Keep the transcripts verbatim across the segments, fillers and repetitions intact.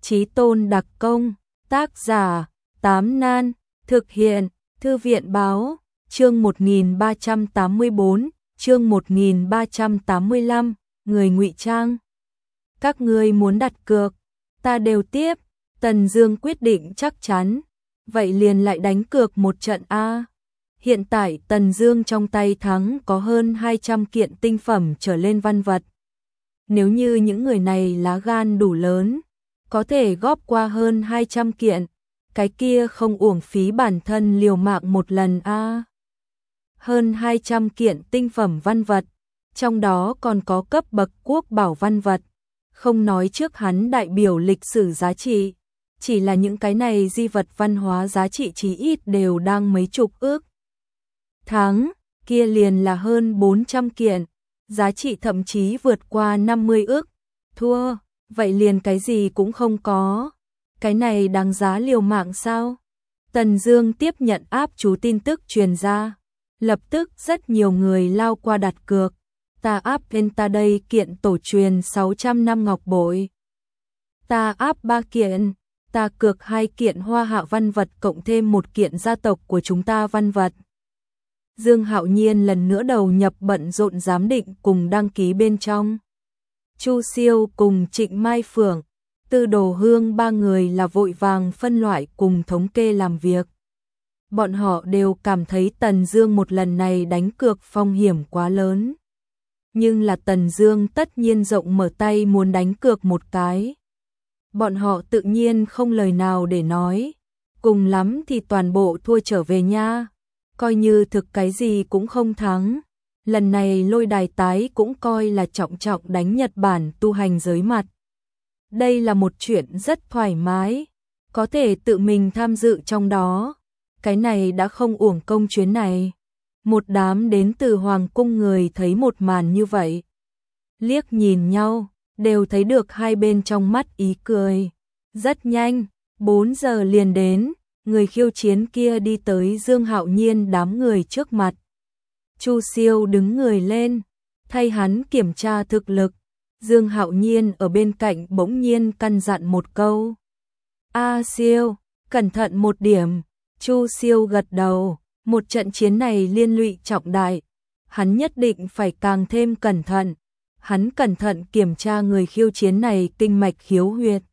Chí tôn đặc công, tác giả, Tám Nan, thực hiện, Thư viện báo, chương một nghìn ba trăm tám mươi bốn, chương một nghìn ba trăm tám mươi lăm, người ngụy trang. Các ngươi muốn đặt cược, ta đều tiếp, Tần Dương quyết định chắc chắn, vậy liền lại đánh cược một trận a. Hiện tại Tần Dương trong tay thắng có hơn hai trăm kiện tinh phẩm trở lên văn vật. Nếu như những người này lá gan đủ lớn, có thể góp qua hơn hai trăm kiện, cái kia không uổng phí bản thân liều mạng một lần a. À. Hơn hai trăm kiện tinh phẩm văn vật, trong đó còn có cấp bậc quốc bảo văn vật, không nói trước hắn đại biểu lịch sử giá trị, chỉ là những cái này di vật văn hóa giá trị chí ít đều đang mấy chục ước. Thắng, kia liền là hơn bốn trăm kiện, giá trị thậm chí vượt qua năm mươi ước. Thua, vậy liền cái gì cũng không có. Cái này đáng giá liều mạng sao? Tần Dương tiếp nhận áp chú tin tức truyền ra, lập tức rất nhiều người lao qua đặt cược. Ta áp lên ta đây kiện tổ truyền sáu trăm năm ngọc bội. Ta áp ba kiện, ta cược hai kiện hoa hạ văn vật cộng thêm một kiện gia tộc của chúng ta văn vật. Dương Hạo Nhiên lần nữa đầu nhập bận rộn giám định cùng đăng ký bên trong. Chu Siêu cùng Trịnh Mai Phượng, Tư Đồ Hương ba người là vội vàng phân loại cùng thống kê làm việc. Bọn họ đều cảm thấy Tần Dương một lần này đánh cược phong hiểm quá lớn. Nhưng là Tần Dương tất nhiên rộng mở tay muốn đánh cược một cái. Bọn họ tự nhiên không lời nào để nói, cùng lắm thì toàn bộ thua trở về nha. Coi như thực cái gì cũng không thắng. Lần này lôi đài tái cũng coi là trọng trọng đánh Nhật Bản tu hành giới mặt. Đây là một chuyện rất thoải mái, có thể tự mình tham dự trong đó. Cái này đã không uổng công chuyến này. Một đám đến từ Hoàng cung người thấy một màn như vậy, liếc nhìn nhau, đều thấy được hai bên trong mắt ý cười. Rất nhanh, bốn giờ liền đến, người khiêu chiến kia đi tới Dương Hạo Nhiên đám người trước mặt. Chu Siêu đứng người lên, thay hắn kiểm tra thực lực. Dương Hạo Nhiên ở bên cạnh bỗng nhiên căn dặn một câu. A Siêu, cẩn thận một điểm. Chu Siêu gật đầu, một trận chiến này liên lụy trọng đại. Hắn nhất định phải càng thêm cẩn thận. Hắn cẩn thận kiểm tra người khiêu chiến này kinh mạch khiếu huyệt.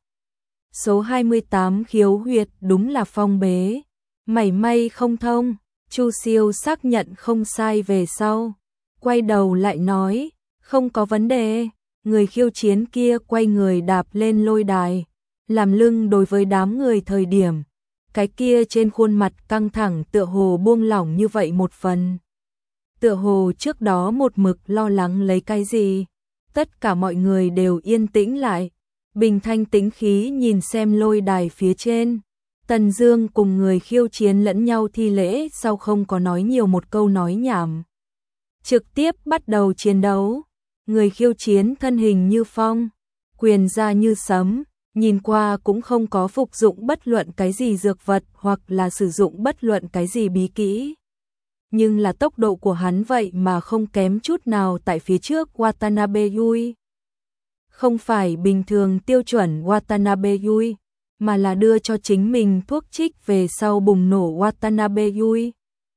Số hai mươi tám khiếu huyệt đúng là phong bế, mảy may không thông. Chu Siêu xác nhận không sai về sau, quay đầu lại nói, không có vấn đề. Người khiêu chiến kia quay người đạp lên lôi đài, làm lưng đối với đám người thời điểm, cái kia trên khuôn mặt căng thẳng tựa hồ buông lỏng như vậy một phần. Tựa hồ trước đó một mực lo lắng lấy cái gì. Tất cả mọi người đều yên tĩnh lại, bình thanh tĩnh khí nhìn xem lôi đài phía trên. Tần Dương cùng người khiêu chiến lẫn nhau thi lễ sau không có nói nhiều một câu nói nhảm. Trực tiếp bắt đầu chiến đấu. Người khiêu chiến thân hình như phong, quyền ra như sấm, nhìn qua cũng không có phục dụng bất luận cái gì dược vật hoặc là sử dụng bất luận cái gì bí kỹ. Nhưng là tốc độ của hắn vậy mà không kém chút nào tại phía trước Watanabe Yui. Không phải bình thường tiêu chuẩn Watanabe Yui, mà là đưa cho chính mình thuốc trích về sau bùng nổ Watanabe Yui.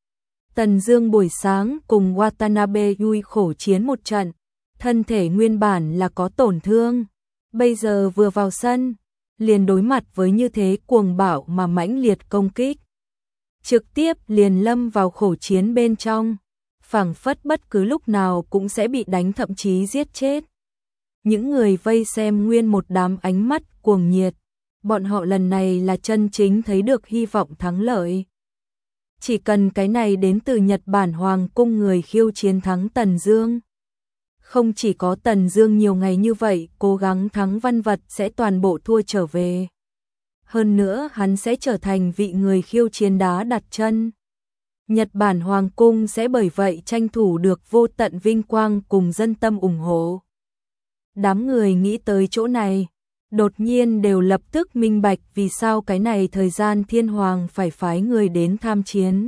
Tần Dương buổi sáng cùng Watanabe Yui khổ chiến một trận, thân thể nguyên bản là có tổn thương, bây giờ vừa vào sân, liền đối mặt với như thế cuồng bạo mà mãnh liệt công kích. Trực tiếp liền lâm vào khổ chiến bên trong, phảng phất bất cứ lúc nào cũng sẽ bị đánh thậm chí giết chết. Những người vây xem nguyên một đám ánh mắt cuồng nhiệt, bọn họ lần này là chân chính thấy được hy vọng thắng lợi. Chỉ cần cái này đến từ Nhật Bản Hoàng cung người khiêu chiến thắng Tần Dương. Không chỉ có Tần Dương nhiều ngày như vậy cố gắng thắng văn vật sẽ toàn bộ thua trở về. Hơn nữa hắn sẽ trở thành vị người khiêu chiến đá đặt chân. Nhật Bản Hoàng cung sẽ bởi vậy tranh thủ được vô tận vinh quang cùng dân tâm ủng hộ. Đám người nghĩ tới chỗ này, đột nhiên đều lập tức minh bạch vì sao cái này thời gian Thiên Hoàng phải phái người đến tham chiến.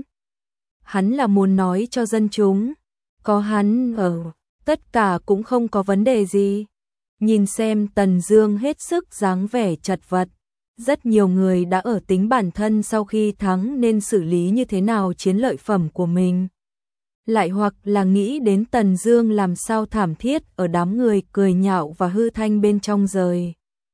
Hắn là muốn nói cho dân chúng, có hắn ở, tất cả cũng không có vấn đề gì. Nhìn xem Tần Dương hết sức dáng vẻ chật vật. Rất nhiều người đã ở tính bản thân sau khi thắng nên xử lý như thế nào chiến lợi phẩm của mình. Lại hoặc là nghĩ đến Tần Dương làm sao thảm thiết ở đám người cười nhạo và hư thanh bên trong rời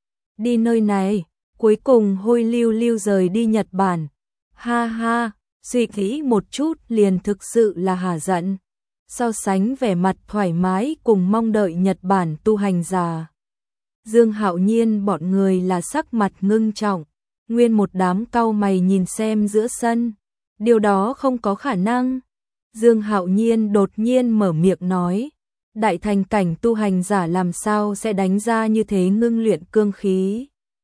đi nơi này, cuối cùng hôi lưu lưu rời đi Nhật Bản. Ha ha, suy nghĩ một chút liền thực sự là hả giận. So sánh vẻ mặt thoải mái cùng mong đợi Nhật Bản tu hành giả, Dương Hạo Nhiên bọn người là sắc mặt ngưng trọng, nguyên một đám cau mày nhìn xem giữa sân. Điều đó không có khả năng. Dương Hạo Nhiên đột nhiên mở miệng nói, đại thành cảnh tu hành giả làm sao sẽ đánh ra như thế ngưng luyện cương khí.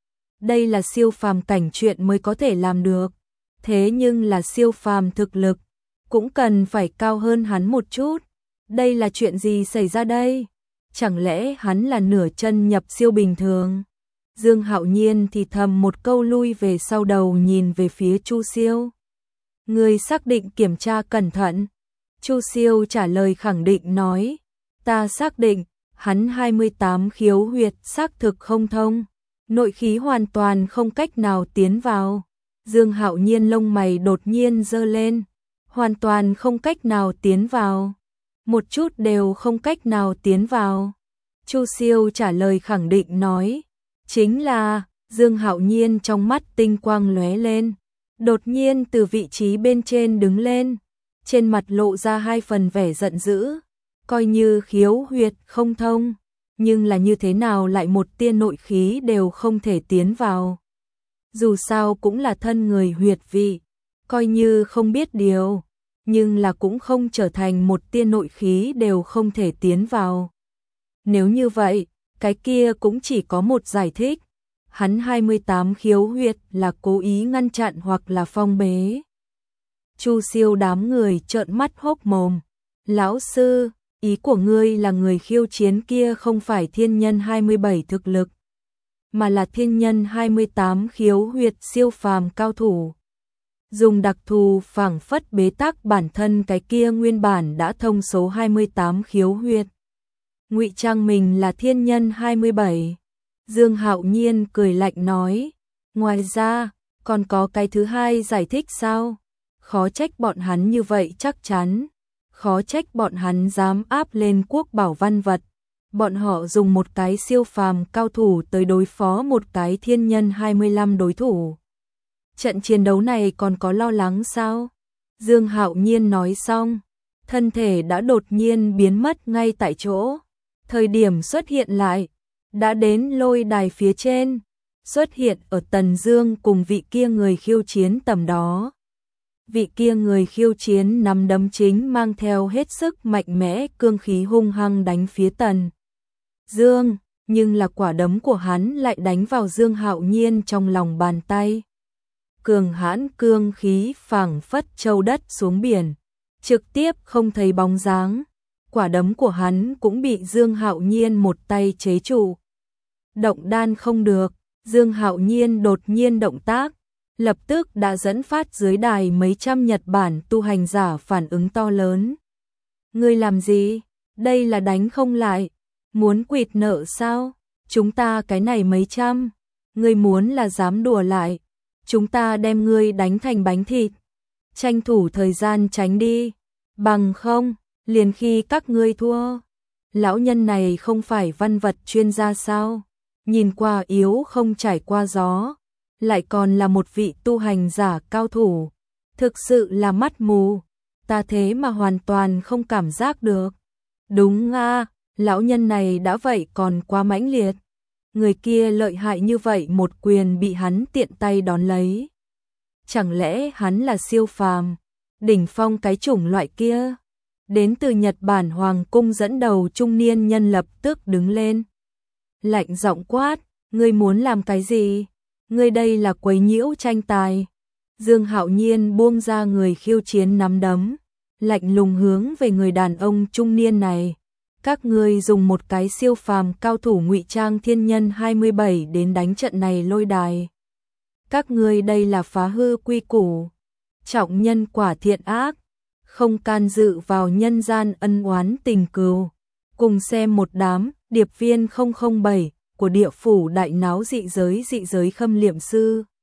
Đây là siêu phàm cảnh chuyện mới có thể làm được, thế nhưng là siêu phàm thực lực, cũng cần phải cao hơn hắn một chút. Đây là chuyện gì xảy ra đây? Chẳng lẽ hắn là nửa chân nhập siêu bình thường? Dương Hạo Nhiên thì thầm một câu lui về sau đầu nhìn về phía Chu Siêu. Người xác định kiểm tra cẩn thận. Chu Siêu trả lời khẳng định nói, ta xác định, hắn hai mươi tám khiếu huyệt xác thực không thông, nội khí hoàn toàn không cách nào tiến vào. Dương Hạo Nhiên lông mày đột nhiên giơ lên, hoàn toàn không cách nào tiến vào, một chút đều không cách nào tiến vào. Chu Siêu trả lời khẳng định nói, chính là, Dương Hạo Nhiên trong mắt tinh quang lóe lên, đột nhiên từ vị trí bên trên đứng lên, trên mặt lộ ra hai phần vẻ giận dữ, coi như khiếu huyệt không thông, nhưng là như thế nào lại một tia nội khí đều không thể tiến vào. Dù sao cũng là thân người huyệt vị, coi như không biết điều, nhưng là cũng không trở thành một tia nội khí đều không thể tiến vào. Nếu như vậy, cái kia cũng chỉ có một giải thích, hắn hai mươi tám khiếu huyệt là cố ý ngăn chặn hoặc là phong bế. Chu Siêu đám người trợn mắt hốc mồm, lão sư, ý của ngươi là người khiêu chiến kia không phải thiên nhân hai mươi bảy thực lực, mà là thiên nhân hai mươi tám khiếu huyệt siêu phàm cao thủ. Dùng đặc thù phảng phất bế tắc bản thân cái kia nguyên bản đã thông số hai mươi tám khiếu huyệt. Ngụy trang mình là thiên nhân hai mươi bảy. Dương Hạo Nhiên cười lạnh nói, ngoài ra, còn có cái thứ hai giải thích sao? Khó trách bọn hắn như vậy chắc chắn, khó trách bọn hắn dám áp lên quốc bảo văn vật. Bọn họ dùng một cái siêu phàm cao thủ tới đối phó một cái thiên nhân hai mươi lăm đối thủ. Trận chiến đấu này còn có lo lắng sao? Dương Hạo Nhiên nói xong, thân thể đã đột nhiên biến mất ngay tại chỗ. Thời điểm xuất hiện lại, đã đến lôi đài phía trên, xuất hiện ở Tần Dương cùng vị kia người khiêu chiến tầm đó. Vị kia người khiêu chiến nắm đấm chính mang theo hết sức mạnh mẽ cương khí hung hăng đánh phía Tần Dương, nhưng là quả đấm của hắn lại đánh vào Dương Hạo Nhiên trong lòng bàn tay. Cường hãn cương khí phảng phất châu đất xuống biển, trực tiếp không thấy bóng dáng. Quả đấm của hắn cũng bị Dương Hạo Nhiên một tay chế trụ. Động đan không được, Dương Hạo Nhiên đột nhiên động tác, lập tức đã dẫn phát dưới đài mấy trăm Nhật Bản tu hành giả phản ứng to lớn. Ngươi làm gì? Đây là đánh không lại, muốn quỵt nợ sao? Chúng ta cái này mấy trăm, ngươi muốn là dám đùa lại, chúng ta đem ngươi đánh thành bánh thịt. Tranh thủ thời gian tránh đi, bằng không, liền khi các ngươi thua. Lão nhân này không phải văn vật chuyên gia sao? Nhìn qua yếu không trải qua gió, lại còn là một vị tu hành giả cao thủ, thực sự là mắt mù, ta thế mà hoàn toàn không cảm giác được. Đúng a, lão nhân này đã vậy còn quá mãnh liệt. Người kia lợi hại như vậy một quyền bị hắn tiện tay đón lấy. Chẳng lẽ hắn là siêu phàm, đỉnh phong cái chủng loại kia? Đến từ Nhật Bản Hoàng cung dẫn đầu trung niên nhân lập tức đứng lên. Lạnh giọng quát, ngươi muốn làm cái gì? Ngươi đây là quấy nhiễu tranh tài. Dương Hạo Nhiên buông ra người khiêu chiến nắm đấm, lạnh lùng hướng về người đàn ông trung niên này. Các ngươi dùng một cái siêu phàm cao thủ ngụy trang thiên nhân hai mươi bảy đến đánh trận này lôi đài. Các ngươi đây là phá hư quy củ, trọng nhân quả thiện ác, không can dự vào nhân gian ân oán tình cừu. Cùng xem một đám điệp viên không không bảy của địa phủ đại náo dị giới dị giới khâm liệm sư.